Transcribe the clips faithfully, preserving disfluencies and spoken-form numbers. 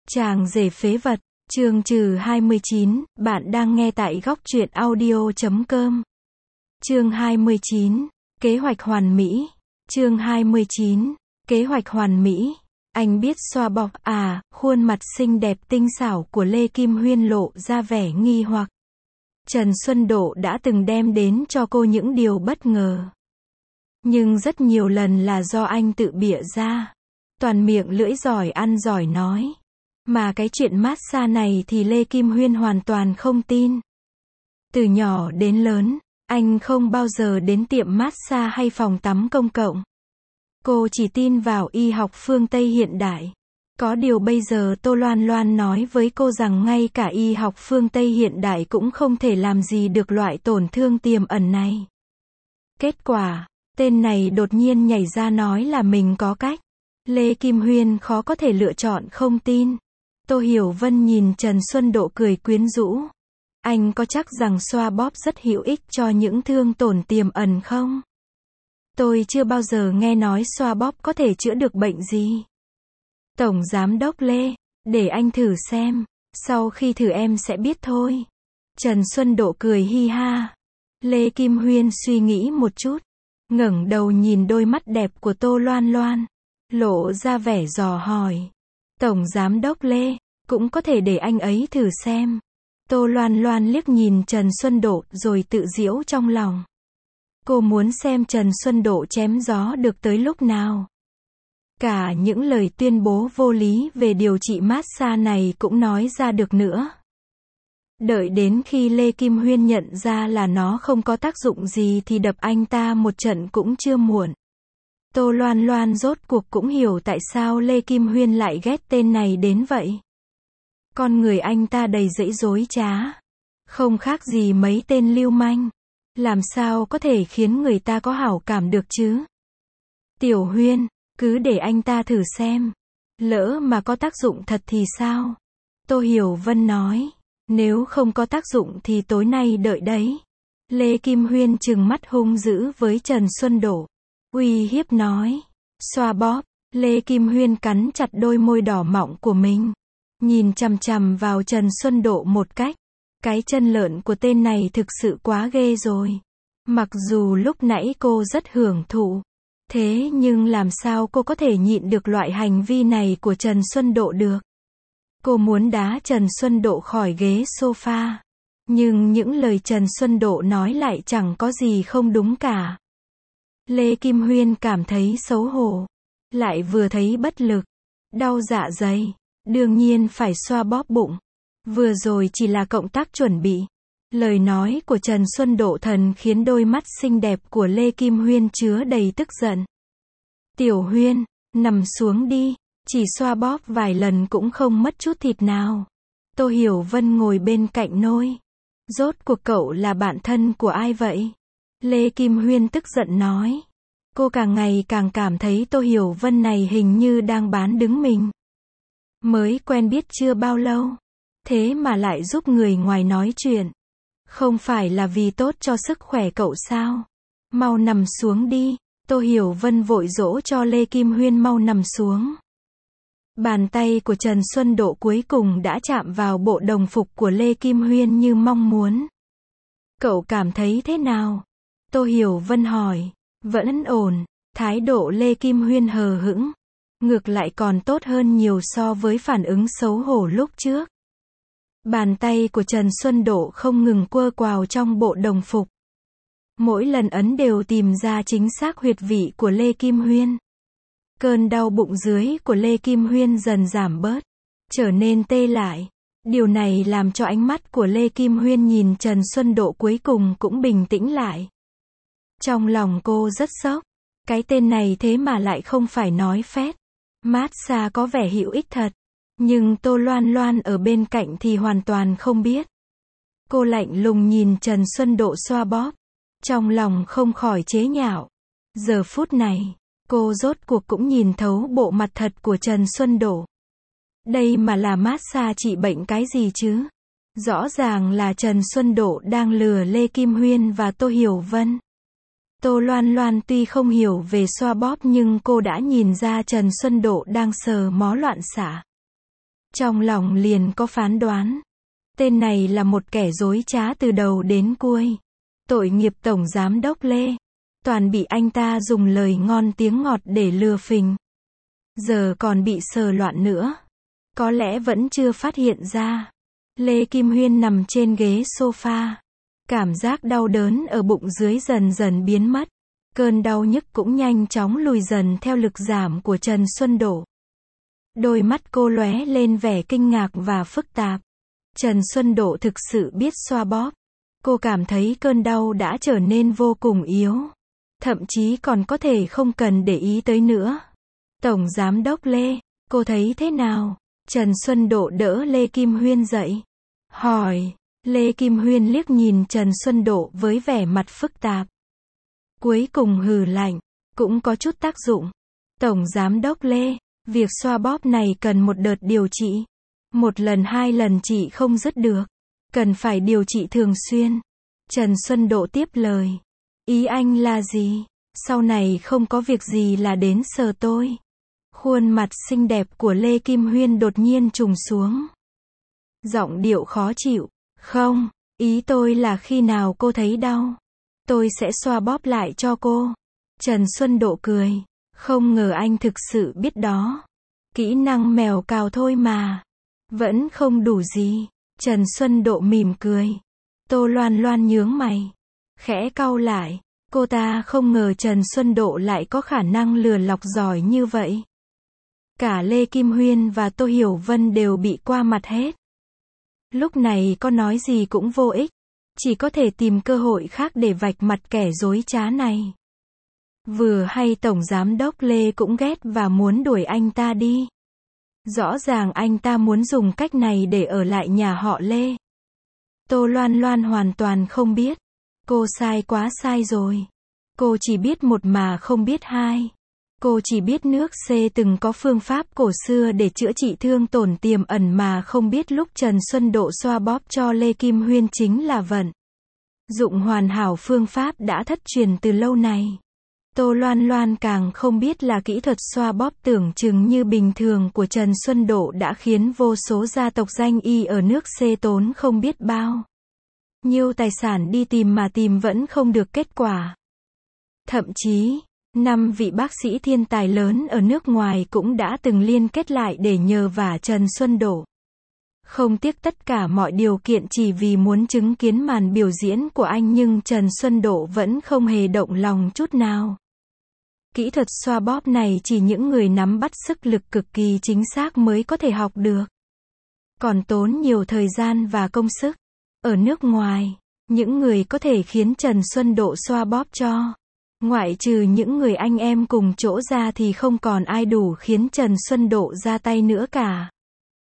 Chàng rể phế vật, chương trừ hai mươi chín, bạn đang nghe tại góc truyện audio chấm com. Chương hai mươi chín, kế hoạch hoàn mỹ. Chương hai mươi chín, kế hoạch hoàn mỹ. Anh biết xoa bóp à, khuôn mặt xinh đẹp tinh xảo của Lê Kim Huyên lộ ra vẻ nghi hoặc. Trần Xuân Độ đã từng đem đến cho cô những điều bất ngờ. Nhưng rất nhiều lần là do anh tự bịa ra. Toàn miệng lưỡi giỏi ăn giỏi nói. Mà cái chuyện massage này thì Lê Kim Huyên hoàn toàn không tin. Từ nhỏ đến lớn, anh không bao giờ đến tiệm massage hay phòng tắm công cộng. Cô chỉ tin vào y học phương Tây hiện đại. Có điều bây giờ Tô Loan Loan nói với cô rằng ngay cả y học phương Tây hiện đại cũng không thể làm gì được loại tổn thương tiềm ẩn này. Kết quả, tên này đột nhiên nhảy ra nói là mình có cách. Lê Kim Huyên khó có thể lựa chọn không tin. Tô Hiểu Vân nhìn Trần Xuân Độ cười quyến rũ. Anh có chắc rằng xoa bóp rất hữu ích cho những thương tổn tiềm ẩn không? Tôi chưa bao giờ nghe nói xoa bóp có thể chữa được bệnh gì. Tổng Giám đốc Lê, để anh thử xem, sau khi thử em sẽ biết thôi. Trần Xuân Độ cười hi ha. Lê Kim Huyên suy nghĩ một chút, ngẩng đầu nhìn đôi mắt đẹp của Tô Loan Loan, lộ ra vẻ dò hỏi. Tổng Giám đốc Lê, cũng có thể để anh ấy thử xem. Tô Loan Loan liếc nhìn Trần Xuân Độ rồi tự giễu trong lòng. Cô muốn xem Trần Xuân Độ chém gió được tới lúc nào. Cả những lời tuyên bố vô lý về điều trị massage này cũng nói ra được nữa. Đợi đến khi Lê Kim Huyên nhận ra là nó không có tác dụng gì thì đập anh ta một trận cũng chưa muộn. Tô Loan Loan rốt cuộc cũng hiểu tại sao Lê Kim Huyên lại ghét tên này đến vậy. Con người anh ta đầy dẫy dối trá. Không khác gì mấy tên lưu manh. Làm sao có thể khiến người ta có hảo cảm được chứ? Tiểu Huyên, cứ để anh ta thử xem. Lỡ mà có tác dụng thật thì sao? Tô Hiểu Vân nói. Nếu không có tác dụng thì tối nay đợi đấy. Lê Kim Huyên trừng mắt hung dữ với Trần Xuân Độ. Uy hiếp nói. Xoa bóp. Lê Kim Huyên cắn chặt đôi môi đỏ mọng của mình. Nhìn chằm chằm vào Trần Xuân Độ một cách. Cái chân lợn của tên này thực sự quá ghê rồi. Mặc dù lúc nãy cô rất hưởng thụ. Thế nhưng làm sao cô có thể nhịn được loại hành vi này của Trần Xuân Độ được? Cô muốn đá Trần Xuân Độ khỏi ghế sofa. Nhưng những lời Trần Xuân Độ nói lại chẳng có gì không đúng cả. Lê Kim Huyên cảm thấy xấu hổ. Lại vừa thấy bất lực. Đau dạ dày. Đương nhiên phải xoa bóp bụng. Vừa rồi chỉ là cộng tác chuẩn bị. Lời nói của Trần Xuân Độ thần khiến đôi mắt xinh đẹp của Lê Kim Huyên chứa đầy tức giận. Tiểu Huyên, nằm xuống đi. Chỉ xoa bóp vài lần cũng không mất chút thịt nào. Tô Hiểu Vân ngồi bên cạnh nôi. Rốt cuộc cậu là bạn thân của ai vậy? Lê Kim Huyên tức giận nói. Cô càng ngày càng cảm thấy Tô Hiểu Vân này hình như đang bán đứng mình. Mới quen biết chưa bao lâu. Thế mà lại giúp người ngoài nói chuyện. Không phải là vì tốt cho sức khỏe cậu sao? Mau nằm xuống đi. Tô Hiểu Vân vội dỗ cho Lê Kim Huyên mau nằm xuống. Bàn tay của Trần Xuân Độ cuối cùng đã chạm vào bộ đồng phục của Lê Kim Huyên như mong muốn. Cậu cảm thấy thế nào? Tô Hiểu Vân hỏi. Vẫn ổn. Thái độ Lê Kim Huyên hờ hững. Ngược lại còn tốt hơn nhiều so với phản ứng xấu hổ lúc trước. Bàn tay của Trần Xuân Độ không ngừng quơ quào trong bộ đồng phục. Mỗi lần ấn đều tìm ra chính xác huyệt vị của Lê Kim Huyên. Cơn đau bụng dưới của Lê Kim Huyên dần giảm bớt, trở nên tê lại. Điều này làm cho ánh mắt của Lê Kim Huyên nhìn Trần Xuân Độ cuối cùng cũng bình tĩnh lại. Trong lòng cô rất sốc. Cái tên này thế mà lại không phải nói phét. Massage có vẻ hữu ích thật. Nhưng Tô Loan Loan ở bên cạnh thì hoàn toàn không biết. Cô lạnh lùng nhìn Trần Xuân Độ xoa bóp. Trong lòng không khỏi chế nhạo. Giờ phút này, cô rốt cuộc cũng nhìn thấu bộ mặt thật của Trần Xuân Độ. Đây mà là massage trị bệnh cái gì chứ? Rõ ràng là Trần Xuân Độ đang lừa Lê Kim Huyên và Tô Hiểu Vân. Tô Loan Loan tuy không hiểu về xoa bóp nhưng cô đã nhìn ra Trần Xuân Độ đang sờ mó loạn xạ. Trong lòng liền có phán đoán. Tên này là một kẻ dối trá từ đầu đến cuối. Tội nghiệp Tổng Giám đốc Lê. Toàn bị anh ta dùng lời ngon tiếng ngọt để lừa phình. Giờ còn bị sờ loạn nữa. Có lẽ vẫn chưa phát hiện ra. Lê Kim Huyên nằm trên ghế sofa. Cảm giác đau đớn ở bụng dưới dần dần biến mất. Cơn đau nhức cũng nhanh chóng lùi dần theo lực giảm của Trần Xuân Độ. Đôi mắt cô lóe lên vẻ kinh ngạc và phức tạp. Trần Xuân Độ thực sự biết xoa bóp. Cô cảm thấy cơn đau đã trở nên vô cùng yếu. Thậm chí còn có thể không cần để ý tới nữa. Tổng Giám đốc Lê, cô thấy thế nào? Trần Xuân Độ đỡ Lê Kim Huyên dậy. Hỏi. Lê Kim Huyên liếc nhìn Trần Xuân Độ với vẻ mặt phức tạp. Cuối cùng hừ lạnh. Cũng có chút tác dụng. Tổng Giám đốc Lê, việc xoa bóp này cần một đợt điều trị. Một lần hai lần trị không dứt được. Cần phải điều trị thường xuyên. Trần Xuân Độ tiếp lời. Ý anh là gì? Sau này không có việc gì là đến sờ tôi. Khuôn mặt xinh đẹp của Lê Kim Huyên đột nhiên trùng xuống. Giọng điệu khó chịu. Không, ý tôi là khi nào cô thấy đau, tôi sẽ xoa bóp lại cho cô. Trần Xuân Độ cười. Không ngờ anh thực sự biết đó. Kỹ năng mèo cào thôi mà. Vẫn không đủ gì. Trần Xuân Độ mỉm cười. Tô Loan Loan nhướng mày. Khẽ cau lại. Cô ta không ngờ Trần Xuân Độ lại có khả năng lừa lọc giỏi như vậy. Cả Lê Kim Huyên và Tô Hiểu Vân đều bị qua mặt hết. Lúc này có nói gì cũng vô ích. Chỉ có thể tìm cơ hội khác để vạch mặt kẻ dối trá này. Vừa hay Tổng Giám đốc Lê cũng ghét và muốn đuổi anh ta đi. Rõ ràng anh ta muốn dùng cách này để ở lại nhà họ Lê. Tô Loan Loan hoàn toàn không biết. Cô sai quá sai rồi. Cô chỉ biết một mà không biết hai. Cô chỉ biết nước C từng có phương pháp cổ xưa để chữa trị thương tổn tiềm ẩn mà không biết lúc Trần Xuân Độ xoa bóp cho Lê Kim Huyên chính là vận dụng hoàn hảo phương pháp đã thất truyền từ lâu này. Tô Loan Loan càng không biết là kỹ thuật xoa bóp tưởng chừng như bình thường của Trần Xuân Độ đã khiến vô số gia tộc danh y ở nước C tốn không biết bao nhiêu tài sản đi tìm mà tìm vẫn không được kết quả. Thậm chí, năm vị bác sĩ thiên tài lớn ở nước ngoài cũng đã từng liên kết lại để nhờ vả Trần Xuân Độ. Không tiếc tất cả mọi điều kiện chỉ vì muốn chứng kiến màn biểu diễn của anh, nhưng Trần Xuân Độ vẫn không hề động lòng chút nào. Kỹ thuật xoa bóp này chỉ những người nắm bắt sức lực cực kỳ chính xác mới có thể học được. Còn tốn nhiều thời gian và công sức. Ở nước ngoài, những người có thể khiến Trần Xuân Độ xoa bóp cho, ngoại trừ những người anh em cùng chỗ ra thì không còn ai đủ khiến Trần Xuân Độ ra tay nữa cả.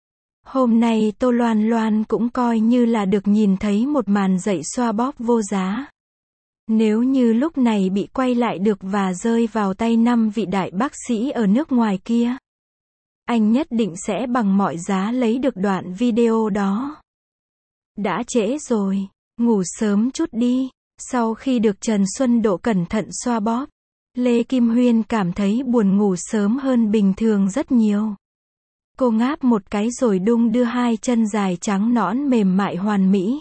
Hôm nay Tô Loan Loan cũng coi như là được nhìn thấy một màn dạy xoa bóp vô giá. Nếu như lúc này bị quay lại được và rơi vào tay năm vị đại bác sĩ ở nước ngoài kia, anh nhất định sẽ bằng mọi giá lấy được đoạn video đó. Đã trễ rồi, ngủ sớm chút đi. Sau khi được Trần Xuân Độ cẩn thận xoa bóp, Lê Kim Huyên cảm thấy buồn ngủ sớm hơn bình thường rất nhiều. Cô ngáp một cái rồi đung đưa hai chân dài trắng nõn mềm mại hoàn mỹ.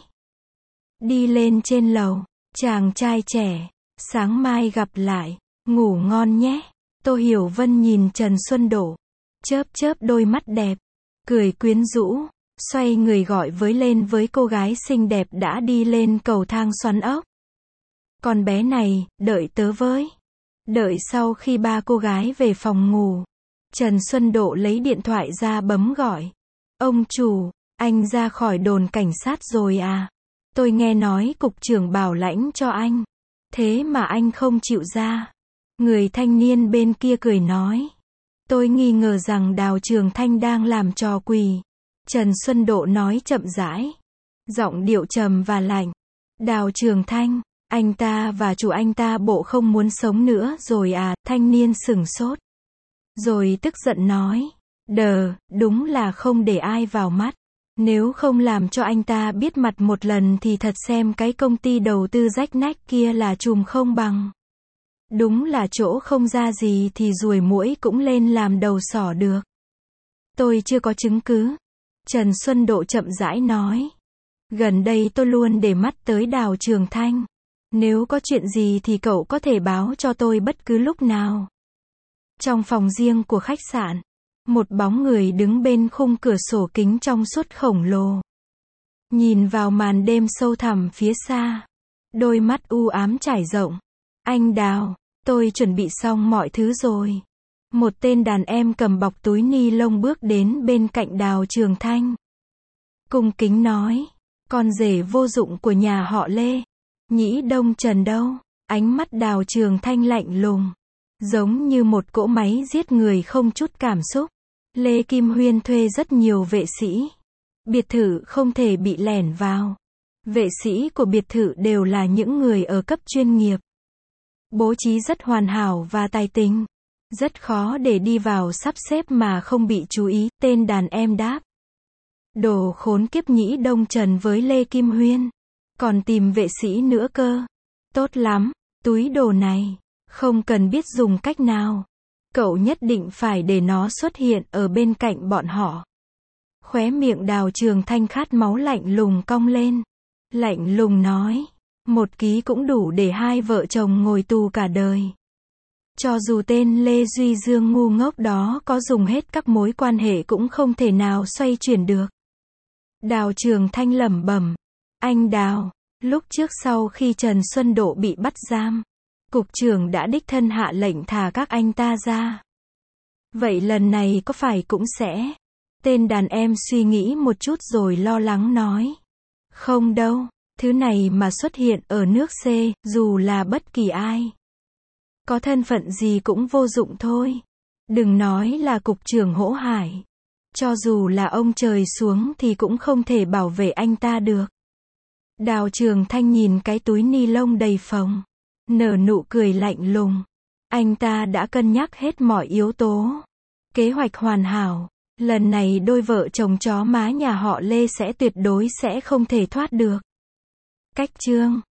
Đi lên trên lầu. Chàng trai trẻ, sáng mai gặp lại, ngủ ngon nhé. Tô Hiểu Vân nhìn Trần Xuân Độ, chớp chớp đôi mắt đẹp, cười quyến rũ, xoay người gọi với lên với cô gái xinh đẹp đã đi lên cầu thang xoắn ốc. Con bé này, đợi tớ với. Đợi sau khi ba cô gái về phòng ngủ, Trần Xuân Độ lấy điện thoại ra bấm gọi. Ông chủ, anh ra khỏi đồn cảnh sát rồi à? Tôi nghe nói cục trưởng bảo lãnh cho anh. Thế mà anh không chịu ra. Người thanh niên bên kia cười nói. Tôi nghi ngờ rằng Đào Trường Thanh đang làm trò quỷ. Trần Xuân Độ nói chậm rãi. Giọng điệu trầm và lạnh. Đào Trường Thanh, anh ta và chủ anh ta bộ không muốn sống nữa rồi à? Thanh niên sửng sốt. Rồi tức giận nói. Đờ, đúng là không để ai vào mắt. Nếu không làm cho anh ta biết mặt một lần thì thật xem cái công ty đầu tư rách nách kia là chùm không bằng. Đúng là chỗ không ra gì thì ruồi muỗi cũng lên làm đầu sỏ được. Tôi chưa có chứng cứ. Trần Xuân Độ chậm rãi nói. Gần đây tôi luôn để mắt tới Đào Trường Thanh. Nếu có chuyện gì thì cậu có thể báo cho tôi bất cứ lúc nào. Trong phòng riêng của khách sạn, một bóng người đứng bên khung cửa sổ kính trong suốt khổng lồ. Nhìn vào màn đêm sâu thẳm phía xa. Đôi mắt u ám trải rộng. Anh Đào, tôi chuẩn bị xong mọi thứ rồi. Một tên đàn em cầm bọc túi ni lông bước đến bên cạnh Đào Trường Thanh. Cung kính nói. Con rể vô dụng của nhà họ Lê. Nhĩ Đông Trần đâu? Ánh mắt Đào Trường Thanh lạnh lùng. Giống như một cỗ máy giết người không chút cảm xúc. Lê Kim Huyên thuê rất nhiều vệ sĩ. Biệt thự không thể bị lẻn vào. Vệ sĩ của biệt thự đều là những người ở cấp chuyên nghiệp. Bố trí rất hoàn hảo và tài tình. Rất khó để đi vào sắp xếp mà không bị chú ý, tên đàn em đáp. Đồ khốn kiếp Nhĩ Đông Trần với Lê Kim Huyên. Còn tìm vệ sĩ nữa cơ. Tốt lắm, túi đồ này. Không cần biết dùng cách nào. Cậu nhất định phải để nó xuất hiện ở bên cạnh bọn họ. Khóe miệng Đào Trường Thanh khát máu lạnh lùng cong lên. Lạnh lùng nói. Một ký cũng đủ để hai vợ chồng ngồi tù cả đời. Cho dù tên Lê Duy Dương ngu ngốc đó có dùng hết các mối quan hệ cũng không thể nào xoay chuyển được. Đào Trường Thanh lẩm bẩm. Anh Đào, lúc trước sau khi Trần Xuân Độ bị bắt giam, cục trưởng đã đích thân hạ lệnh thả các anh ta ra. Vậy lần này có phải cũng sẽ? Tên đàn em suy nghĩ một chút rồi lo lắng nói. Không đâu, thứ này mà xuất hiện ở nước C, dù là bất kỳ ai. Có thân phận gì cũng vô dụng thôi. Đừng nói là cục trưởng Hỗ Hải. Cho dù là ông trời xuống thì cũng không thể bảo vệ anh ta được. Đào Trường Thanh nhìn cái túi ni lông đầy phồng. Nở nụ cười lạnh lùng. Anh ta đã cân nhắc hết mọi yếu tố. Kế hoạch hoàn hảo. Lần này đôi vợ chồng chó má nhà họ Lê sẽ tuyệt đối sẽ không thể thoát được. Cách chương